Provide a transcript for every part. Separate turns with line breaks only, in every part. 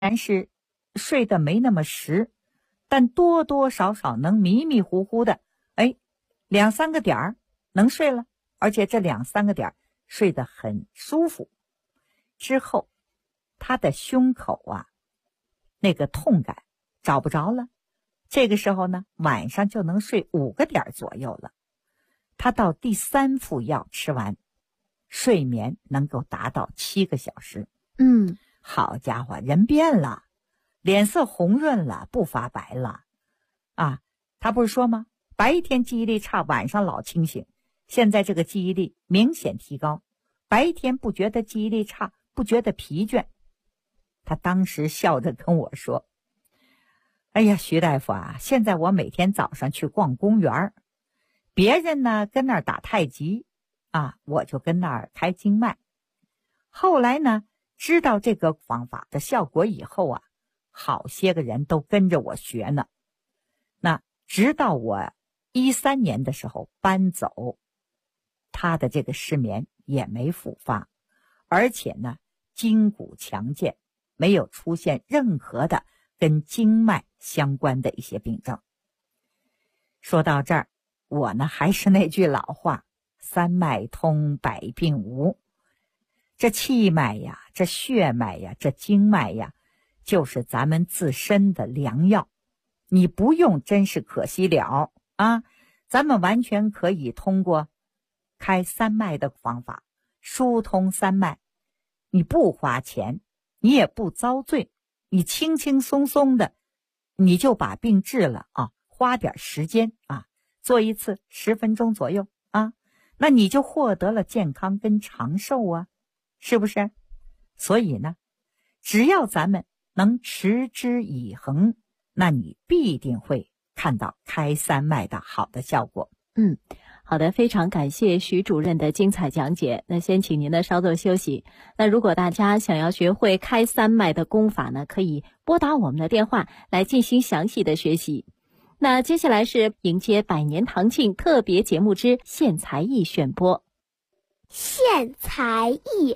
然是睡得没那么实，但多多少少能迷迷糊糊的，两三个点儿能睡了，而且这两三个点儿睡得很舒服。之后他的胸口那个痛感找不着了，这个时候呢，晚上就能睡5个点左右了。他到第3副药吃完，睡眠能够达到7个小时。好家伙，人变了，脸色红润了，不发白了他不是说吗？白天记忆力差，晚上老清醒。现在这个记忆力明显提高，白天不觉得记忆力差，不觉得疲倦。他当时笑着跟我说，哎呀，徐大夫现在我每天早上去逛公园，别人呢跟那儿打太极我就跟那儿开经脉。后来呢，知道这个方法的效果以后好些个人都跟着我学呢。那直到我13年的时候搬走，他的这个失眠也没复发，而且呢筋骨强健，没有出现任何的跟经脉相关的一些病症。说到这儿，我呢还是那句老话，三脉通，百病无。这气脉呀，这血脉呀，这经脉呀，就是咱们自身的良药。你不用真是可惜了咱们完全可以通过开三脉的方法疏通三脉，你不花钱，你也不遭罪，你轻轻松松的你就把病治了花点时间做一次10分钟左右那你就获得了健康跟长寿是不是？所以呢，只要咱们能持之以恒，那你必定会看到开三脉的好的效果。
好的，非常感谢徐主任的精彩讲解。那先请您呢稍作休息。那如果大家想要学会开三脉的功法呢，可以拨打我们的电话来进行详细的学习。那接下来是迎接百年堂庆特别节目之献才艺选播。
献才艺。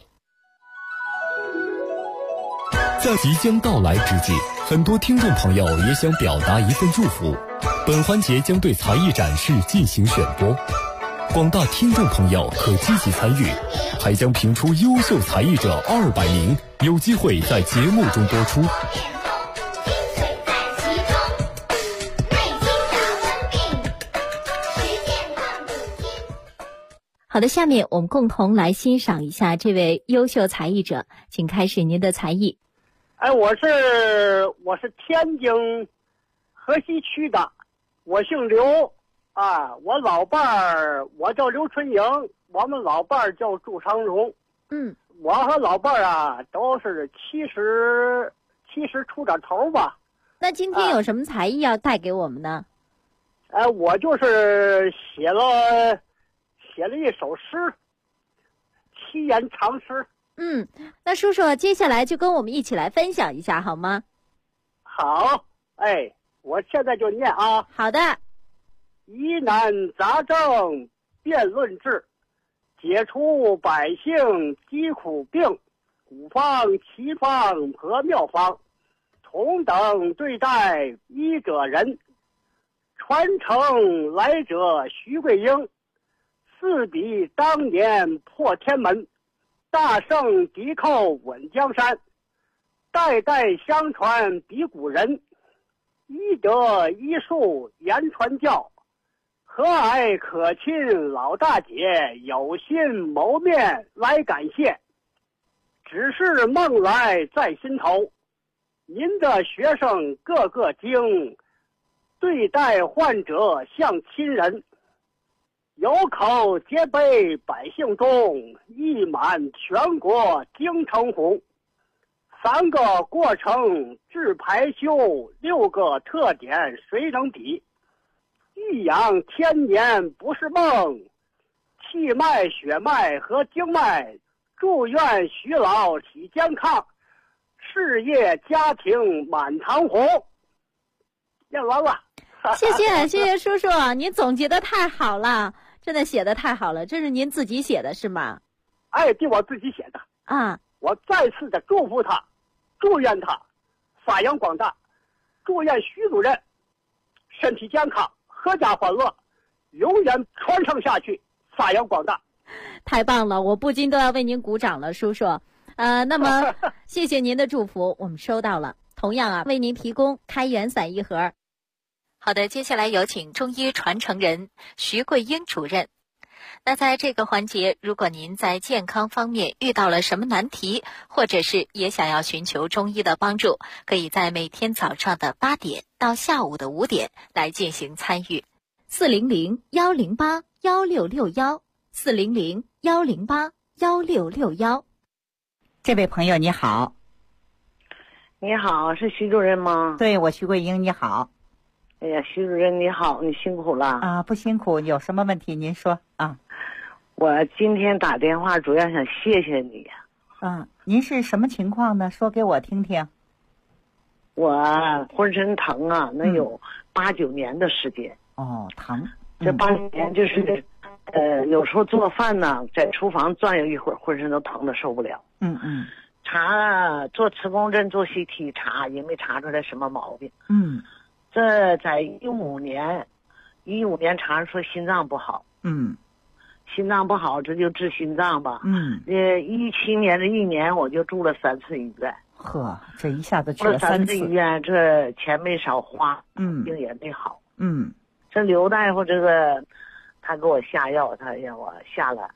在即将到来之际，很多听众朋友也想表达一份祝福。本环节将对才艺展示进行选播，广大听众朋友可积极参与，还将评出优秀才艺者200名，有机会在节目中播出。
好的，下面我们共同来欣赏一下这位优秀才艺者，请开始您的才艺。
我是天津河西区的，我姓刘我老伴儿我叫刘春英，我们老伴儿叫祝长荣。我和老伴儿都是70出点头吧。
那今天有什么才艺要带给我们呢？
我就是写了一首诗，7言长诗。
那叔叔接下来就跟我们一起来分享一下好吗？
好，我现在就念
好的。
疑难杂症辩论治，解除百姓疾苦病，古方奇方和妙方，同等对待医者仁，传承来者徐桂英，四比当年破天门，大圣敌寇稳江山，代代相传比古人，医德医术言传教，和蔼可亲老大姐，有心谋面来感谢，只是梦来在心头，您的学生个个精，对待患者像亲人，有口皆碑百姓中，溢满全国京城红。3个过程治排休，6个特点谁能比？益养天年不是梦，气脉血脉和经脉，祝愿徐老体健康，事业家庭满堂红。念完了。
谢谢叔叔，您总结的太好了，真的写的太好了。这是您自己写的是吗？
对，我自己写的
啊。
我再次的祝福他，祝愿他发扬光大。祝愿徐主任身体健康，阖家欢乐，永远传承下去，发扬光大。
太棒了，我不禁都要为您鼓掌了，叔叔。那么谢谢您的祝福，我们收到了。同样啊，为您提供开元散一盒。好的，接下来有请中医传承人徐桂英主任。那在这个环节，如果您在健康方面遇到了什么难题，或者是也想要寻求中医的帮助，可以在每天早上的8点到下午的5点来进行参与。400-108-1661，400-108-1661。
这位朋友你好。
你好，是徐主任吗？
对，我徐桂英，你好。
哎呀，徐主任你好，你辛苦了
啊！不辛苦，有什么问题您说啊？
我今天打电话主要想谢谢你。
您是什么情况呢？说给我听听。
我浑身疼啊，能有8、9年的时间。
哦，疼。
这8年就是，有时候做饭呢，在厨房转悠一会儿，浑身都疼得受不了。查做磁共振、做 CT 查，也没查出来什么毛病。这在15年查出说心脏不好。心脏不好，这就治心脏吧。17年这1年我就住了3次医院。
呵，这一下子去了3次
医院，这钱没少花，病也没好。这刘大夫这个，他给我下药，他让我下了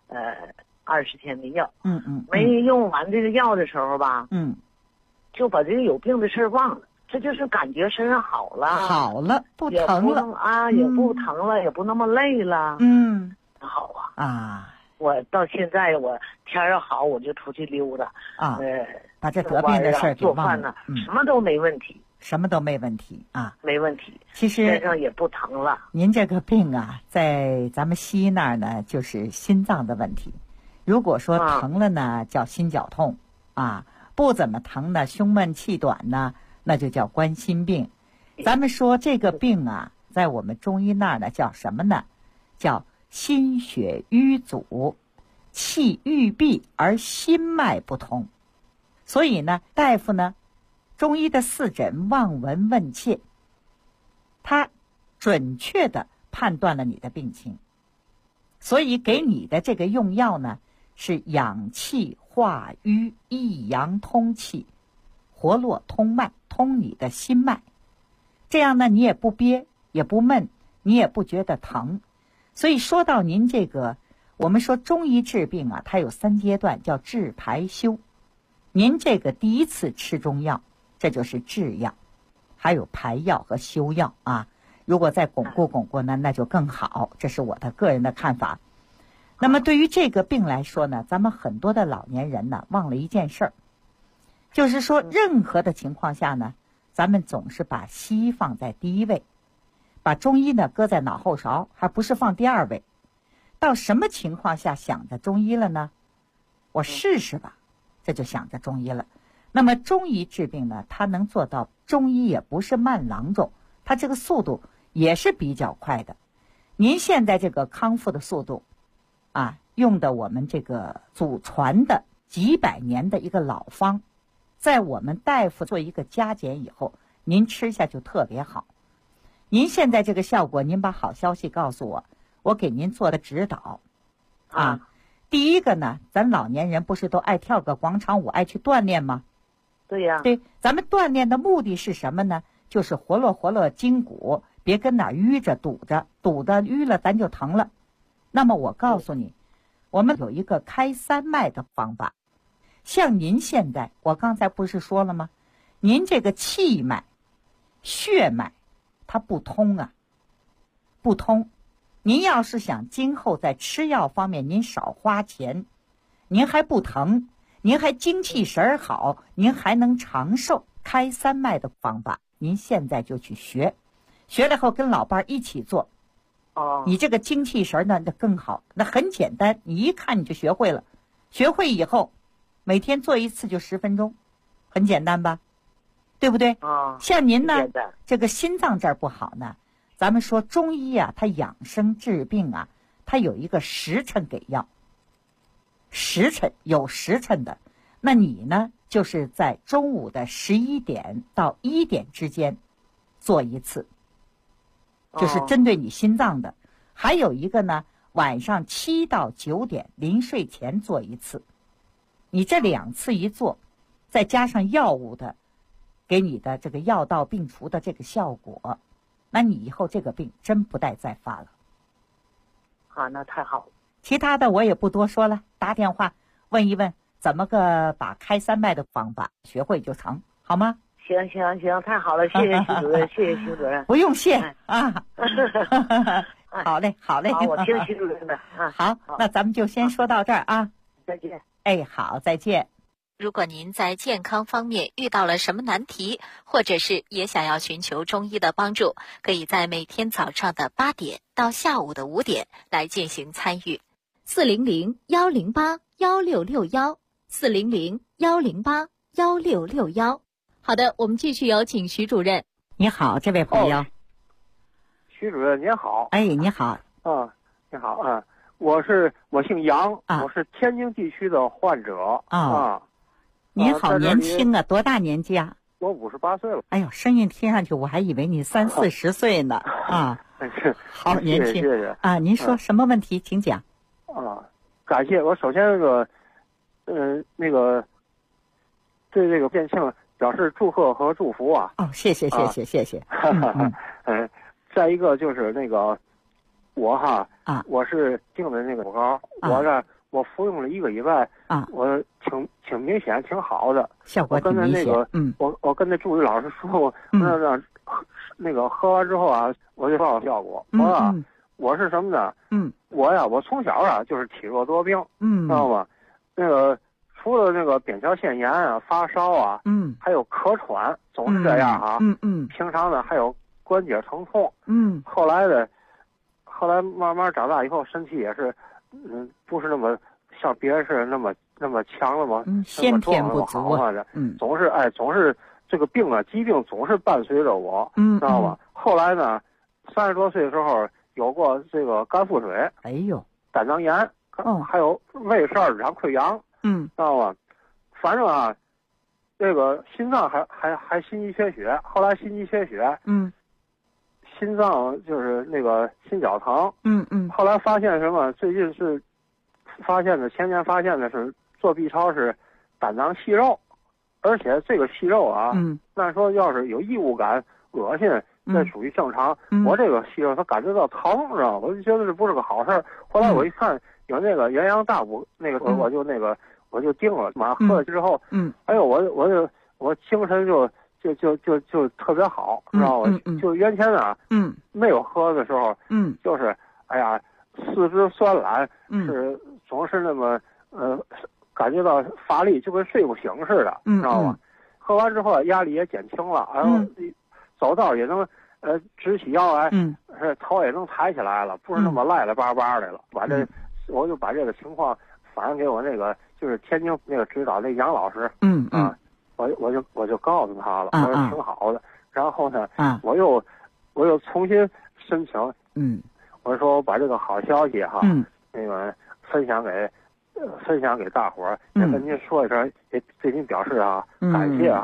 20天的药。没用完这个药的时候吧，就把这个有病的事忘了。这就是感觉身上好了，
不疼了
啊，也不疼了，也不那么累了。好啊。我到现在我天儿好我就出去溜达
啊，把这得病的事儿
做饭呢，什么都没问题。
什么都没问题啊，
没问题。
其实
身上也不疼了。
您这个病啊，在咱们西医那儿呢，就是心脏的问题。如果说疼了呢，叫心绞痛啊；不怎么疼呢，胸闷气短呢，那就叫冠心病。咱们说这个病啊，在我们中医那儿呢，叫什么呢？叫心血瘀阻，气郁闭而心脉不通。所以呢，大夫呢，中医的4诊望闻问切，他准确地判断了你的病情，所以给你的这个用药呢，是养气化瘀、益阳通气、活络通脉，通你的心脉。这样呢，你也不憋，也不闷，你也不觉得疼。所以说到您这个，我们说中医治病啊，它有3阶段，叫治排休。您这个第一次吃中药，这就是治药，还有排药和休药啊。如果再巩固呢，那就更好。这是我的个人的看法。那么对于这个病来说呢，咱们很多的老年人呢，忘了一件事儿，就是说任何的情况下呢，咱们总是把西医放在第一位，把中医呢搁在脑后勺，还不是放第2位。到什么情况下想着中医了呢？我试试吧，这就想着中医了。那么中医治病呢，它能做到中医也不是慢郎中，它这个速度也是比较快的。您现在这个康复的速度啊，用的我们这个祖传的几百年的一个老方，在我们大夫做一个加减以后，您吃下就特别好。您现在这个效果，您把好消息告诉我，我给您做的指导啊。第一个呢，咱老年人不是都爱跳个广场舞，爱去锻炼吗？
对呀。
对，咱们锻炼的目的是什么呢？就是活络筋骨，别跟哪儿淤着堵的淤了咱就疼了。那么我告诉你，我们有一个开3脉的方法。像您现在，我刚才不是说了吗？您这个气脉、血脉它不通啊，不通。您要是想今后在吃药方面您少花钱，您还不疼，您还精气神好，您还能长寿。开3脉的方法，您现在就去学，学了后跟老伴一起做。你这个精气神呢，那更好。那很简单，你一看你就学会了。学会以后，每天做1次就10分钟，很简单吧？对不对？像您呢，这个心脏这儿不好呢，咱们说中医啊，它养生治病啊，它有一个时辰给药，时辰有时辰的。 那你呢，就是在中午的11点到1点之间做一次，就是针对你心脏的。还有一个呢，晚上7到9点临睡前做一次。你这2次一做，再加上药物的给你的这个药到病除的这个效果，那你以后这个病真不带再发了。
啊，那太好了。
其他的我也不多说了，打电话问一问怎么个把开3脉的方法学会就成，好吗？
行，太好了，谢谢徐主任，谢谢徐主任。
不用谢啊。好嘞。
好，我听徐主任的啊。
好，那咱们就先说到这儿啊。
再见。
哎，好，再见。
如果您在健康方面遇到了什么难题，或者是也想要寻求中医的帮助，可以在每天早上的8点到下午的5点来进行参与。400-108-1661，400-108-1661。好的，我们继续有请徐主任。
你好，这位朋友。
徐主任您好。
哎，你好。
你好啊，我姓杨，我是天津地区的患者啊。
您好年轻啊，多大年纪啊？
我58岁了。
哎呦，声音听上去我还以为你30-40岁呢啊。好年轻，
谢谢
啊。您说什么问题，请讲。
感谢。我首先对这个变性表示祝贺和祝福啊。
谢谢。
再一个就是我是定的那个膏，我服用了1个礼拜我挺明显，挺好的，
效果挺明显。
我跟那助理老师说，让喝完之后啊，我就报效果。我是什么呢？我从小就是体弱多病，知道吗？除了扁桃腺炎啊、发烧啊，还有咳喘，总是这样啊。平常呢还有关节疼痛。后来慢慢长大以后，身体也是，不是那么像别人是那么强了嘛，
先天不足啊。
总是这个病疾病总是伴随着我，知道吗？后来呢，30多岁的时候有过这个肝腹水，
哎呦，
胆囊炎，还有胃十二指肠溃疡，知道吗？反正这个心脏还心肌缺血，后来心肌缺血，心脏就是心绞疼，后来发现什么？最近是前年发现的是做 B 超是胆囊息肉，而且这个息肉那说要是有异物感、恶心，那属于正常。我这个息肉它感觉到疼，知道吗？我就觉得这不是个好事儿。后来我一看有元阳大补，我就定了，马上喝了之后，哎呦，我精神就特别好，知道吗？就原先没有喝的时候，就是哎呀，四肢酸懒，是总是那么感觉到乏力，就跟睡不醒似的，知道吗？喝完之后压力也减轻了，然后走道也能直起腰来，头也能抬起来了，不是那么赖赖巴巴的了。我就把这个情况反映给我就是天津指导杨老师，我就告诉他了，我说挺好的。然后呢，我又重新申请，我说我把这个好消息分享给大伙儿，也跟您说一声，也对您表示感谢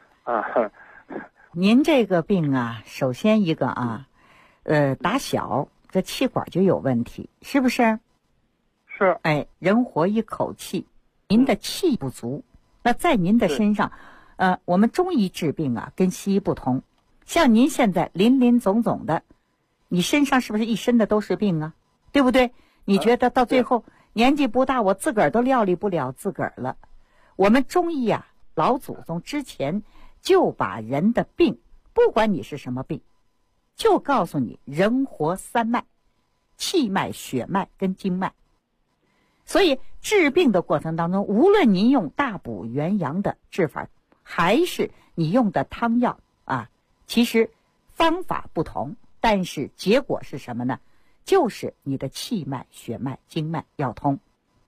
您这个病首先一个打小这气管就有问题，是不是？
是。
哎，人活一口气，您的气不足。那在您的身上，我们中医治病跟西医不同。像您现在林总总的，你身上是不是一身的都是病啊？对不对？你觉得到最后年纪不大，我自个儿都料理不了自个儿了。我们中医老祖宗之前就把人的病，不管你是什么病，就告诉你人活3脉，气脉、血脉跟经脉。所以治病的过程当中，无论您用大补元阳的治法，还是你用的汤药其实方法不同，但是结果是什么呢？就是你的气脉、血脉、经脉要通，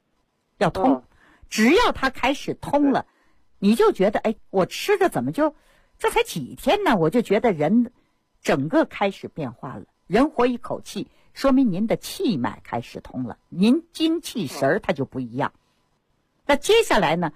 只要它开始通了，你就觉得我吃的怎么就这才几天呢，我就觉得人整个开始变化了。人活一口气，说明您的气脉开始通了，您精气神它就不一样。那接下来呢，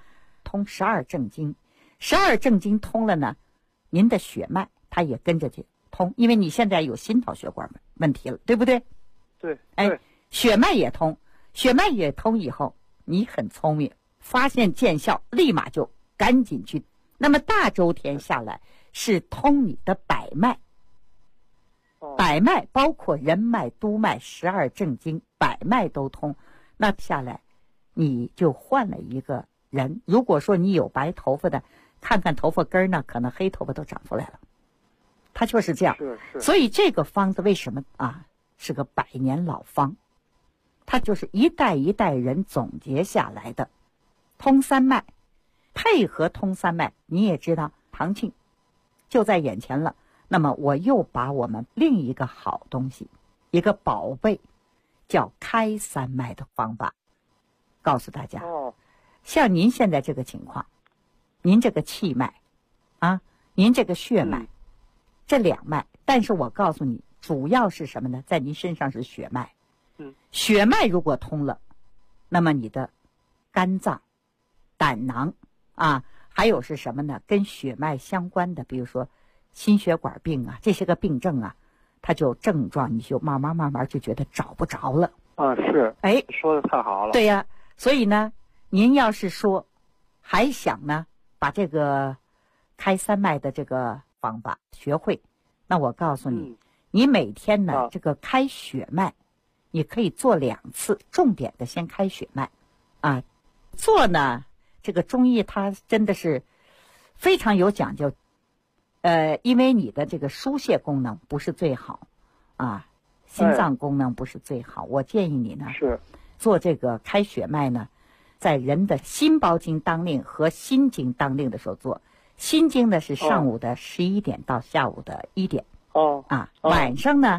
通12正经，12正经通了呢，您的血脉它也跟着去通，因为你现在有心脑血管问题了，对不对？
对，
哎，血脉也通，血脉也通以后，你很聪明，发现见效，立马就赶紧去。那么大周天下来是通你的百脉，百脉包括人脉、督脉、12正经，百脉都通。那下来你就换了一个人。如果说你有白头发的，看看头发根呢，可能黑头发都长出来了。它就是这样。
是。
所以这个方子为什么啊是个100年老方？它就是一代一代人总结下来的，通三脉，配合通三脉。你也知道唐庆就在眼前了，那么我又把我们另一个好东西，一个宝贝，叫开三脉的方法告诉大家。像您现在这个情况，您这个气脉啊，您这个血脉，这2脉，但是我告诉你主要是什么呢？在您身上是血脉。血脉如果通了，那么你的肝脏、胆囊啊，还有是什么呢？跟血脉相关的，比如说心血管病啊，这些个病症啊，它就症状你就慢慢就觉得找不着了。
是。
哎，
说的太好了。
对呀，所以呢，您要是说还想呢把这个开三脉的这个方法学会，那我告诉你，你每天呢这个开血脉，你可以做2次，重点的先开血脉啊。做呢，这个中医它真的是非常有讲究。因为你的这个疏泄功能不是最好啊，心脏功能不是最好，我建议你呢
是
做这个开血脉呢，在人的心包经当令和心经当令的时候做。心经呢是上午的11点到下午的1点。晚上呢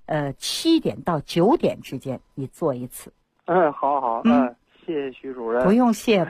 7点到9点之间你做1次。
好。谢谢徐主任。
不用谢。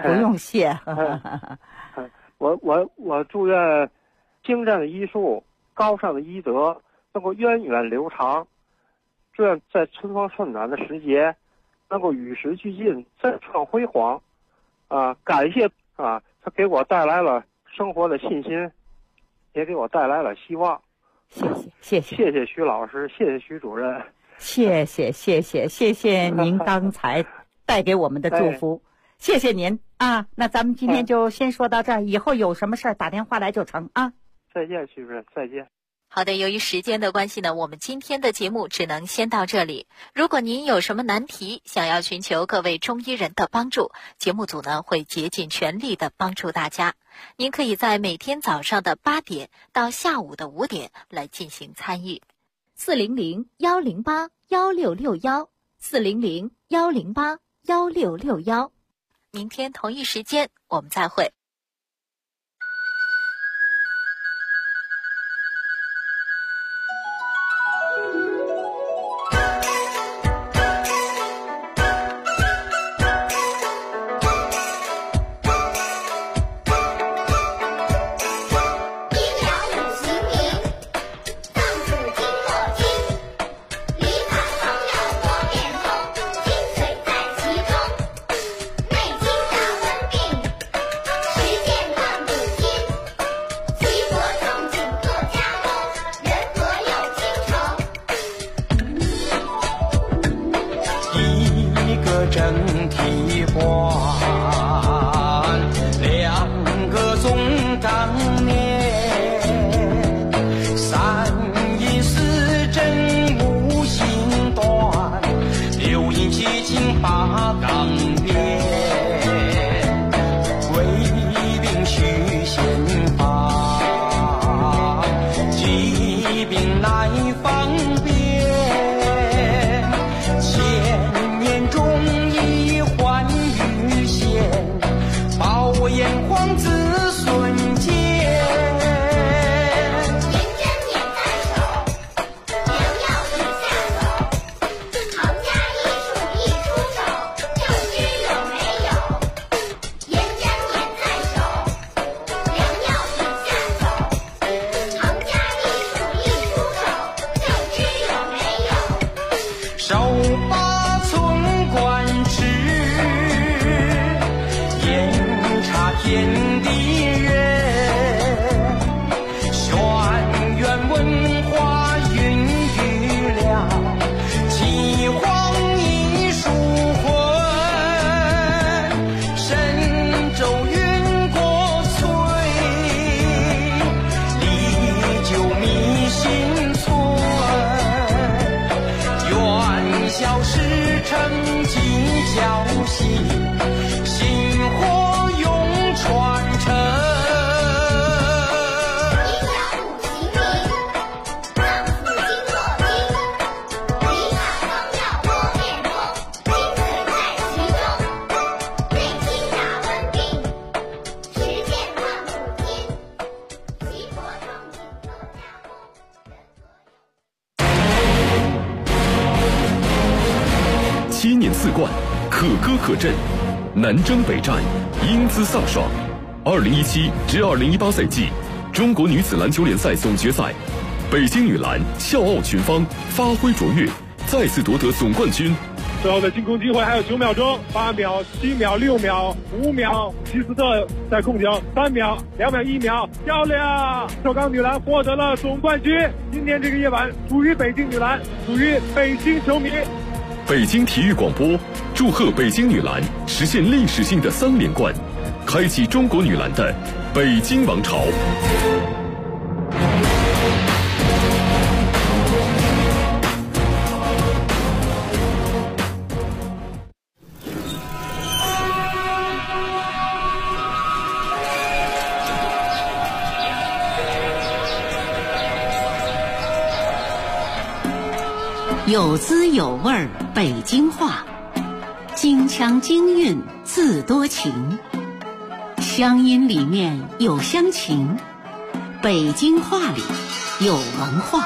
我祝愿精湛的医术、高尚的医德能够源远流长，祝愿在春风盛暖的时节能够与时俱进，再创辉煌。感谢他给我带来了生活的信心，也给我带来了希望。谢谢徐老师，谢谢徐主任，
谢谢您刚才带给我们的祝福。谢谢您啊。那咱们今天就先说到这儿，以后有什么事儿打电话来就成啊。
再见，徐主任，再见。
好的，由于时间的关系呢，我们今天的节目只能先到这里。如果您有什么难题，想要寻求各位中医人的帮助，节目组呢会竭尽全力的帮助大家。您可以在每天早上的8点到下午的5点来进行参与。400-108-1661，400-108-1661。明天同一时间我们再会。
天息，薪火永传承。
7年4冠，可歌可阵，南征北战，英姿飒爽。2017至2018赛季中国女子篮球联赛总决赛，北京女篮笑傲群芳，发挥卓越，再次夺得总冠军。
最后的进攻机会还有9秒钟，8秒、7秒、6秒、5秒，希斯特在控球，3秒、2秒、1秒，漂亮！首钢女篮获得了总冠军。今天这个夜晚属于北京女篮，属于北京球迷。
北京体育广播祝贺北京女篮实现历史性的3连冠，开启中国女篮的北京王朝。
有滋有味儿北京话，京腔京韵字多情，乡音里面有乡情，北京话里有文化。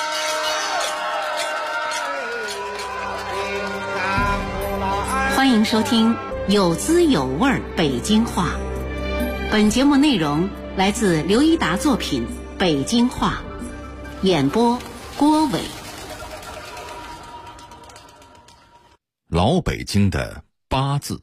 欢迎收听有滋有味儿北京话。本节目内容来自刘一达作品《北京话》，演播郭伟。
老北京的八字。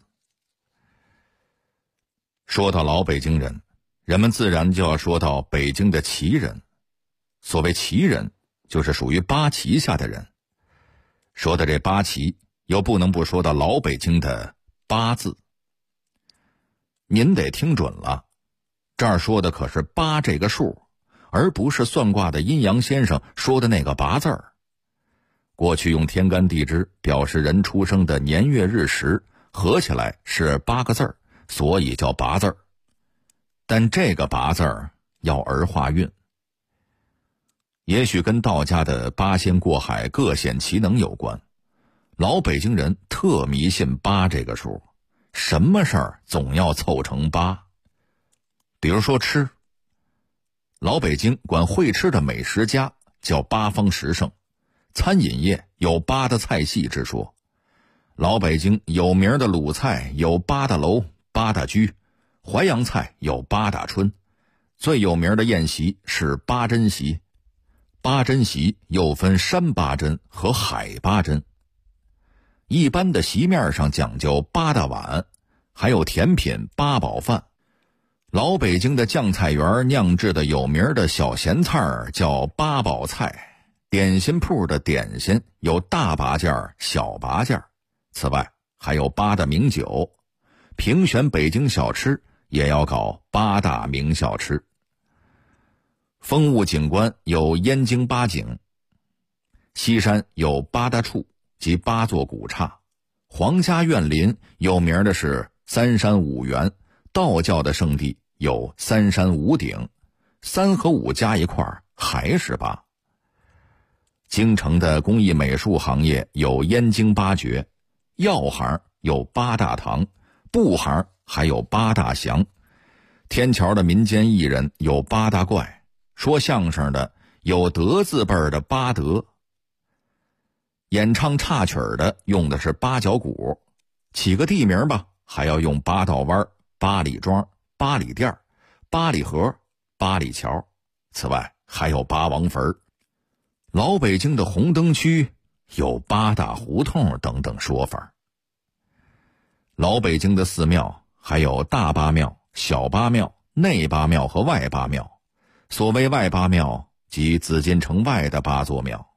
说到老北京人，人们自然就要说到北京的旗人。所谓旗人，就是属于八旗下的人。说的这八旗，又不能不说到老北京的八字。您得听准了，这儿说的可是八这个数，而不是算卦的阴阳先生说的那个八字儿。过去用天干地支表示人出生的年月日时，合起来是8个字儿，所以叫八字儿。但这个八字儿要儿化韵，也许跟道家的八仙过海各显其能有关。老北京人特迷信8这个数，什么事儿总要凑成8。比如说吃，老北京管会吃的美食家叫八方十胜，餐饮业有8的菜系之说。老北京有名的鲁菜有8大楼、8大居，淮扬菜有8大春，最有名的宴席是8珍席。8珍席又分山8珍和海8珍。一般的席面上讲究8大碗，还有甜品8宝饭。老北京的酱菜园酿制的有名的小咸菜叫8宝菜。点心铺的点心有大八件、小八件，此外还有8大名酒。评选北京小吃也要搞8大名小吃。风物景观有燕京8景，西山有8大处及8座古刹。皇家苑林有名的是3山5园，道教的圣地有3山5顶，3和5加一块还是8。京城的工艺美术行业有燕京8绝，药行有8大堂，布行还有8大祥。天桥的民间艺人有8大怪，说相声的有德字辈的8德，演唱插曲的用的是8角鼓，起个地名吧，还要用8道湾、8里庄、8里店、8里河、8里桥。此外还有8王坟。老北京的红灯区有8大胡同等等说法。老北京的寺庙还有大八庙、小八庙、内八庙和外八庙。所谓外八庙，即紫禁城外的8座庙。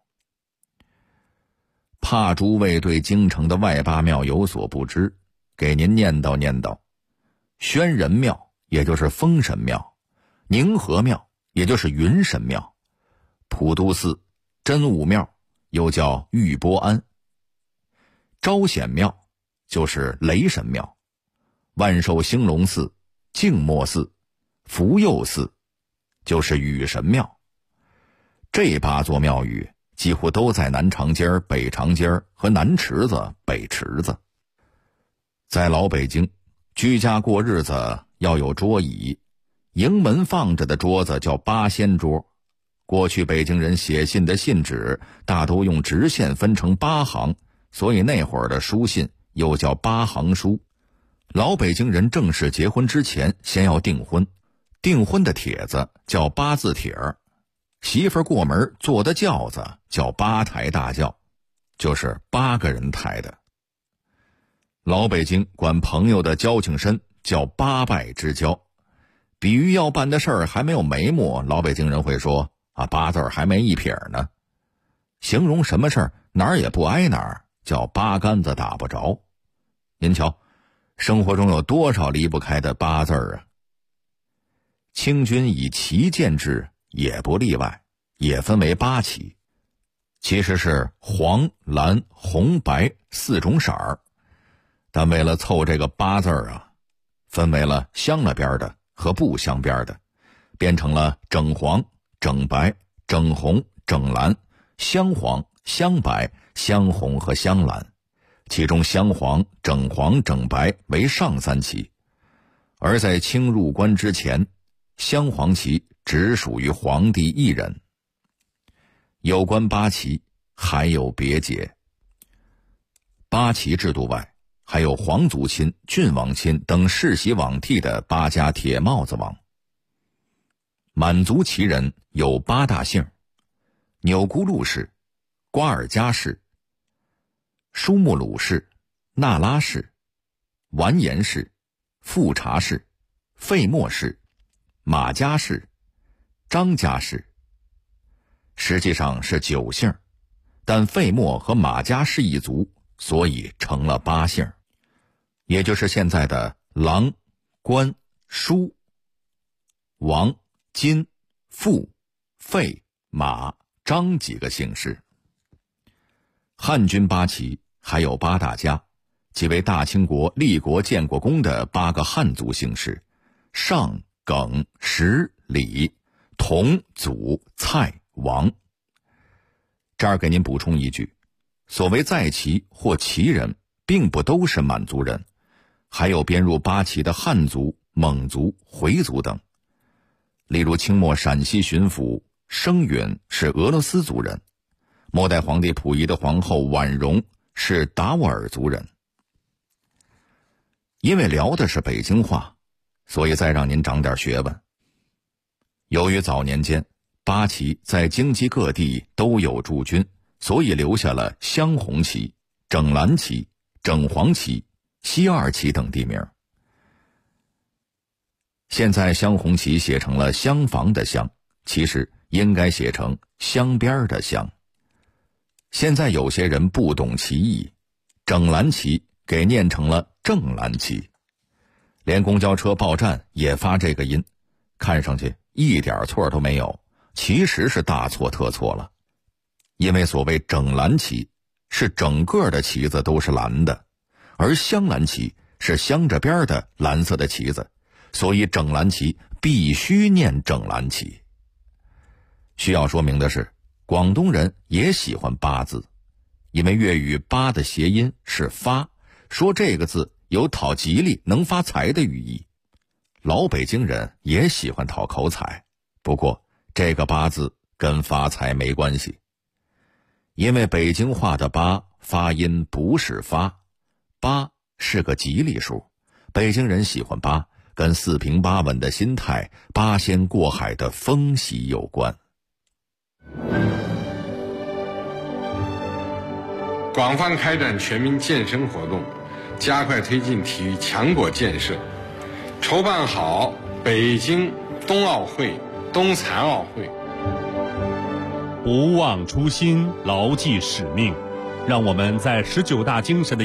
怕诸位对京城的外八庙有所不知，给您念叨念叨。宣仁庙也就是封神庙，宁和庙也就是云神庙，普渡寺、真武庙又叫玉波庵，招显庙就是雷神庙，万寿兴隆寺、静默寺、福佑寺就是雨神庙。这8座庙宇几乎都在南长街、北长街和南池子、北池子。在老北京，居家过日子要有桌椅，迎门放着的桌子叫八仙桌。过去北京人写信的信纸大都用直线分成8行，所以那会儿的书信又叫8行书。老北京人正式结婚之前先要订婚，订婚的帖子叫8字帖儿，媳妇过门坐的轿子叫8抬大轿，就是8个人抬的。老北京管朋友的交情深叫8拜之交，比喻要办的事儿还没有眉目，老北京人会说8字还没一撇呢。形容什么事儿哪儿也不挨哪儿，叫8竿子打不着。您瞧，生活中有多少离不开的8字啊？清军以旗建制也不例外，也分为8旗，其实是黄、蓝、红、白4种色儿，但为了凑这个8字分为了镶了边的和不镶边的，变成了整黄、整白、整红、整蓝、镶黄、镶白、镶红和镶蓝，其中镶黄、整黄、整白为上3旗，而在清入关之前，镶黄旗只属于皇帝一人。有关8旗还有别节。8旗制度外，还有皇族亲、郡王亲等世袭罔替的8家铁帽子王。满族旗人有8大姓：钮钴禄氏、瓜尔佳氏、舒木鲁氏、那拉氏、完颜氏、富察氏、费默氏、马家氏、张家氏。实际上是9姓，但费默和马家氏一族，所以成了8姓，也就是现在的郎、关、舒、王、金、富、费、马、张几个姓氏。汉军8旗还有8大家，即为大清国立国建国功的8个汉族姓氏：尚、耿、石、李、佟、祖、蔡、王。这儿给您补充一句，所谓在旗或旗人并不都是满族人，还有编入8旗的汉族、蒙族、回族等。例如清末陕西巡抚生允是俄罗斯族人，末代皇帝溥仪的皇后婉容是达斡尔族人。因为聊的是北京话，所以再让您长点学问。由于早年间8旗在京畿各地都有驻军，所以留下了镶红旗、整蓝旗、整黄旗、西二旗等地名。现在镶红旗写成了镶房的镶，其实应该写成镶边的镶。现在有些人不懂其意，整蓝旗给念成了正蓝旗，连公交车报站也发这个音，看上去一点错都没有，其实是大错特错了。因为所谓整蓝旗是整个的旗子都是蓝的，而镶蓝旗是镶着边的蓝色的旗子，所以整蓝旗必须念整蓝旗。需要说明的是，广东人也喜欢8字，因为粤语8的谐音是发，说这个字有讨吉利能发财的寓意。老北京人也喜欢讨口彩，不过这个8字跟发财没关系，因为北京话的8发音不是发，8是个吉利数，北京人喜欢8，跟四平八稳的心态、八仙过海的风喜有关。
广泛开展全民健身活动，加快推进体育强国建设，筹办好北京冬奥会、冬残奥会。
不忘初心，牢记使命，让我们在19大精神的